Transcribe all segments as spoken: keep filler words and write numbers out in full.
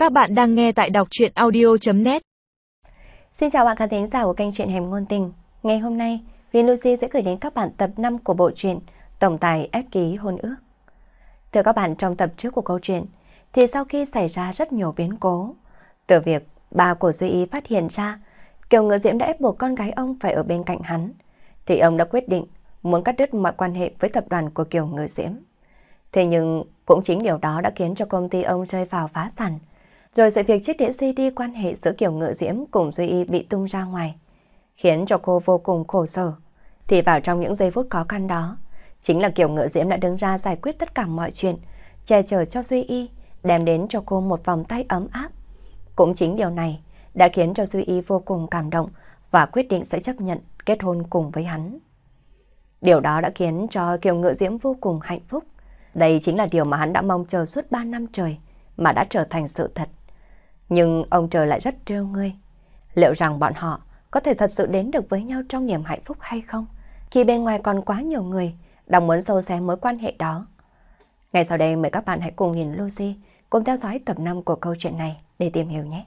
Các bạn đang nghe tại đọc truyện audio chấm net. Xin chào bạn khán thính giả của kênh truyện Hẻm Ngôn Tình. Ngày hôm nay, Huyền Lucy sẽ gửi đến các bạn tập năm của bộ truyện Tổng tài ép ký hôn ước. Thưa các bạn, trong tập trước của câu chuyện, thì sau khi xảy ra rất nhiều biến cố, từ việc ba của Duy Y phát hiện ra Kiều Ngự Diễm đã ép buộc con gái ông phải ở bên cạnh hắn, thì ông đã quyết định muốn cắt đứt mọi quan hệ với tập đoàn của Kiều Ngự Diễm. Thế nhưng cũng chính điều đó đã khiến cho công ty ông rơi vào phá sản. Rồi sự việc chiếc đĩa xê đê quan hệ giữa Kiều Ngự Diễm cùng Duy Y bị tung ra ngoài, khiến cho cô vô cùng khổ sở. Thì vào trong những giây phút khó khăn đó, chính là Kiều Ngự Diễm đã đứng ra giải quyết tất cả mọi chuyện, che chở cho Duy Y, đem đến cho cô một vòng tay ấm áp. Cũng chính điều này đã khiến cho Duy Y vô cùng cảm động và quyết định sẽ chấp nhận kết hôn cùng với hắn. Điều đó đã khiến cho Kiều Ngự Diễm vô cùng hạnh phúc. Đây chính là điều mà hắn đã mong chờ suốt ba năm trời, mà đã trở thành sự thật. Nhưng ông trời lại rất trêu ngươi. Liệu rằng bọn họ có thể thật sự đến được với nhau trong niềm hạnh phúc hay không, khi bên ngoài còn quá nhiều người đang muốn sâu xé mối quan hệ đó? Ngay sau đây mời các bạn hãy cùng nhìn Lucy cùng theo dõi tập năm của câu chuyện này để tìm hiểu nhé.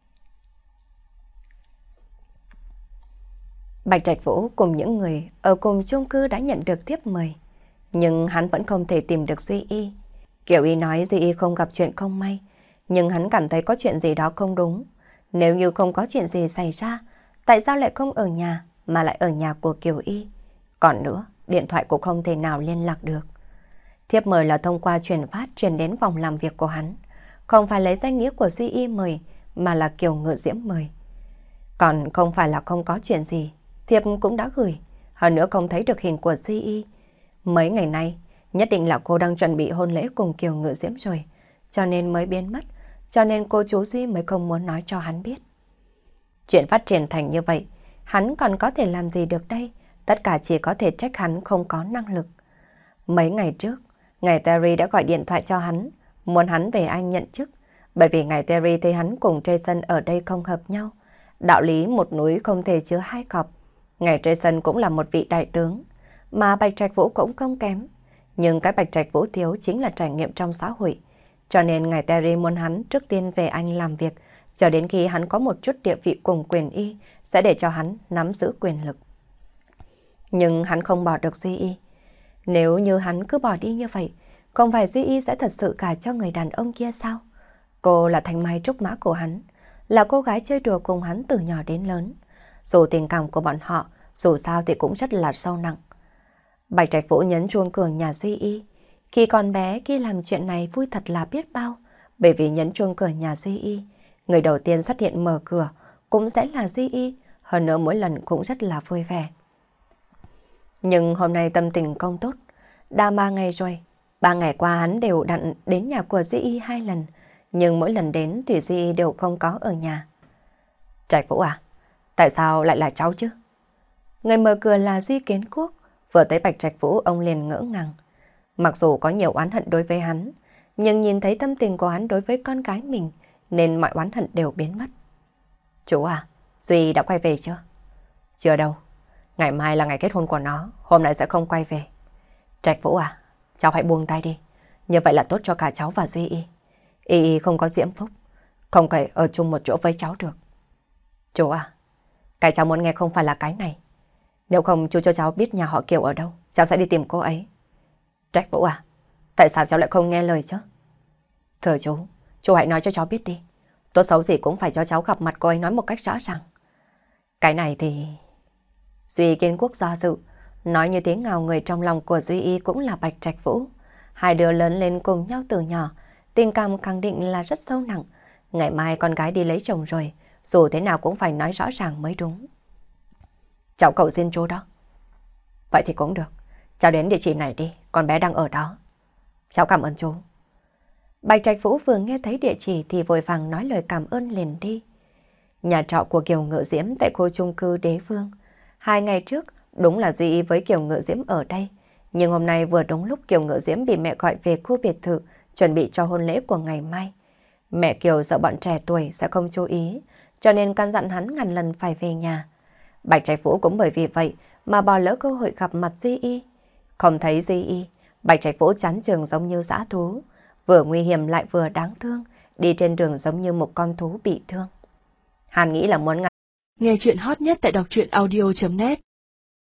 Bạch Trạch Vũ cùng những người ở cùng chung cư đã nhận được thiếp mời, nhưng hắn vẫn không thể tìm được Duy Y. Kiều Y nói Duy Y không gặp chuyện không may, nhưng hắn cảm thấy có chuyện gì đó không đúng. Nếu như không có chuyện gì xảy ra, tại sao lại không ở nhà mà lại ở nhà của Kiều Y? Còn nữa, điện thoại cũng không thể nào liên lạc được. Thiếp mời là thông qua truyền phát truyền đến phòng làm việc của hắn, không phải lấy danh nghĩa của Duy Y mời, mà là Kiều Ngự Diễm mời. Còn không phải là không có chuyện gì, thiếp cũng đã gửi, hơn nữa không thấy được hình của Duy Y. Mấy ngày nay, nhất định là cô đang chuẩn bị hôn lễ cùng Kiều Ngự Diễm rồi, cho nên mới biến mất, cho nên cô chú Duy mới không muốn nói cho hắn biết. Chuyện phát triển thành như vậy, hắn còn có thể làm gì được đây? Tất cả chỉ có thể trách hắn không có năng lực. Mấy ngày trước, ngài Terry đã gọi điện thoại cho hắn, muốn hắn về Anh nhận chức, bởi vì ngài Terry thấy hắn cùng Jason ở đây không hợp nhau. Đạo lý một núi không thể chứa hai cọp. Ngài Jason cũng là một vị đại tướng, mà Bạch Trạch Vũ cũng không kém. Nhưng cái Bạch Trạch Vũ thiếu chính là trải nghiệm trong xã hội. Cho nên ngài Terry muốn hắn trước tiên về Anh làm việc, cho đến khi hắn có một chút địa vị cùng quyền y, sẽ để cho hắn nắm giữ quyền lực. Nhưng hắn không bỏ được Duy Y. Nếu như hắn cứ bỏ đi như vậy, không phải Duy Y sẽ thật sự gả cho người đàn ông kia sao? Cô là thanh mai trúc mã của hắn, là cô gái chơi đùa cùng hắn từ nhỏ đến lớn. Dù tình cảm của bọn họ, dù sao thì cũng rất là sâu nặng. Bạch Trạch Vũ nhấn chuông cửa nhà Duy Y. Khi còn bé, khi làm chuyện này vui thật là biết bao, bởi vì nhấn chuông cửa nhà Duy Y, người đầu tiên xuất hiện mở cửa cũng sẽ là Duy Y, hơn nữa mỗi lần cũng rất là vui vẻ. Nhưng hôm nay tâm tình không tốt, đã ba ngày rồi, ba ngày qua hắn đều đặn đến nhà của Duy Y hai lần, nhưng mỗi lần đến thì Duy Y đều không có ở nhà. Trạch Vũ à, tại sao lại là cháu chứ? Người mở cửa là Duy Kiến Quốc, vừa thấy Bạch Trạch Vũ ông liền ngỡ ngàng. Mặc dù có nhiều oán hận đối với hắn, nhưng nhìn thấy tâm tình của hắn đối với con gái mình, nên mọi oán hận đều biến mất. Chú à, Duy đã quay về chưa? Chưa đâu, ngày mai là ngày kết hôn của nó, hôm nay sẽ không quay về. Trạch Vũ à, cháu hãy buông tay đi, như vậy là tốt cho cả cháu và Duy Y. Y Y không có diễm phúc, không thể ở chung một chỗ với cháu được. Chú à, cái cháu muốn nghe không phải là cái này. Nếu không chú cho cháu biết nhà họ Kiều ở đâu, cháu sẽ đi tìm cô ấy. Trạch Vũ à, tại sao cháu lại không nghe lời chứ? Thưa chú, chú hãy nói cho cháu biết đi. Tốt xấu gì cũng phải cho cháu gặp mặt cô ấy nói một cách rõ ràng. Cái này thì... Duy Kiến Quốc do dự, nói như tiếng ngào người trong lòng của Duy Y cũng là Bạch Trạch Vũ. Hai đứa lớn lên cùng nhau từ nhỏ, tình cảm khẳng định là rất sâu nặng. Ngày mai con gái đi lấy chồng rồi, dù thế nào cũng phải nói rõ ràng mới đúng. Cháu cầu xin chú đó. Vậy thì cũng được, cháu đến địa chỉ này đi, con bé đang ở đó. Cháu cảm ơn chú. Bạch Trạch Vũ vừa nghe thấy địa chỉ thì vội vàng nói lời cảm ơn liền đi. Nhà trọ của Kiều Ngự Diễm tại khu chung cư Đế Vương. Hai ngày trước, đúng là Duy Y với Kiều Ngự Diễm ở đây. Nhưng hôm nay vừa đúng lúc Kiều Ngự Diễm bị mẹ gọi về khu biệt thự, chuẩn bị cho hôn lễ của ngày mai. Mẹ Kiều sợ bọn trẻ tuổi sẽ không chú ý, cho nên căn dặn hắn ngàn lần phải về nhà. Bạch Trạch Vũ cũng bởi vì vậy mà bỏ lỡ cơ hội gặp mặt Duy Y. Không thấy Duy Y, Bạch Trạch Vũ chán chường giống như dã thú, vừa nguy hiểm lại vừa đáng thương, đi trên đường giống như một con thú bị thương. Hắn nghĩ là muốn ngăn. Nghe chuyện hot nhất tại đọc truyện audio chấm net